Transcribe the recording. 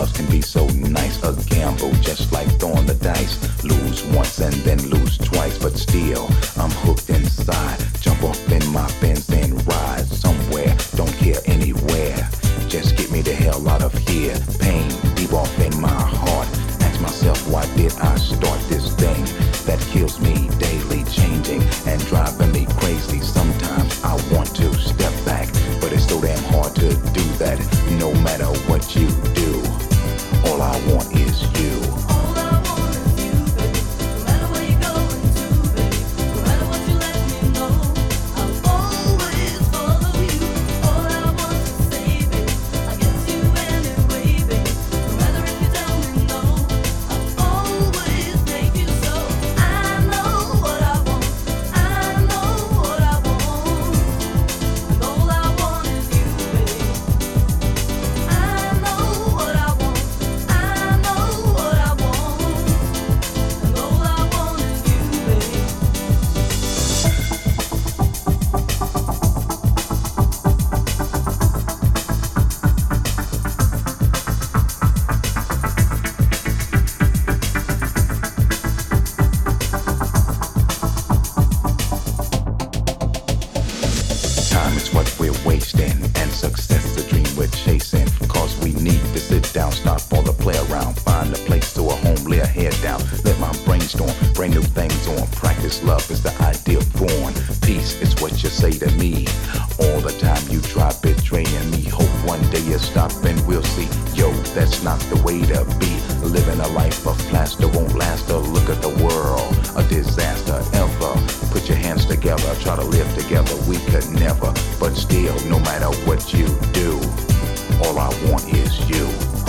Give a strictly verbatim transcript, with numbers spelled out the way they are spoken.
girls can be so nice. A gamble, just like throwing the dice. Lose once and then lose twice, but still, I'm hooked inside. Jump off in my Benz and ride somewhere, don't care anywhere. Just get me the hell out of here. Pain deep off in my heart. Ask myself, why did I start this thing that kills me daily, changing and driving me crazy? Sometimes I want to step back, but it's so damn hard to do that. No matter what you do, all I want is you. Time is what we're wasting, and success the dream we're chasing. Cause we need to sit down, stop all the play around, find a place to a home, lay a head down, let my brainstorm, bring new things on. Practice love is the ideal born. Peace is what you say to me. All the time you try betraying me. Hope one day you stop and we'll see. Yo, that's not the way to be. Living a life of plaster won't last. A look at the world, a disaster ever. Put your hands together, try to live together. We could never, but still, no matter what you do, all I want is you.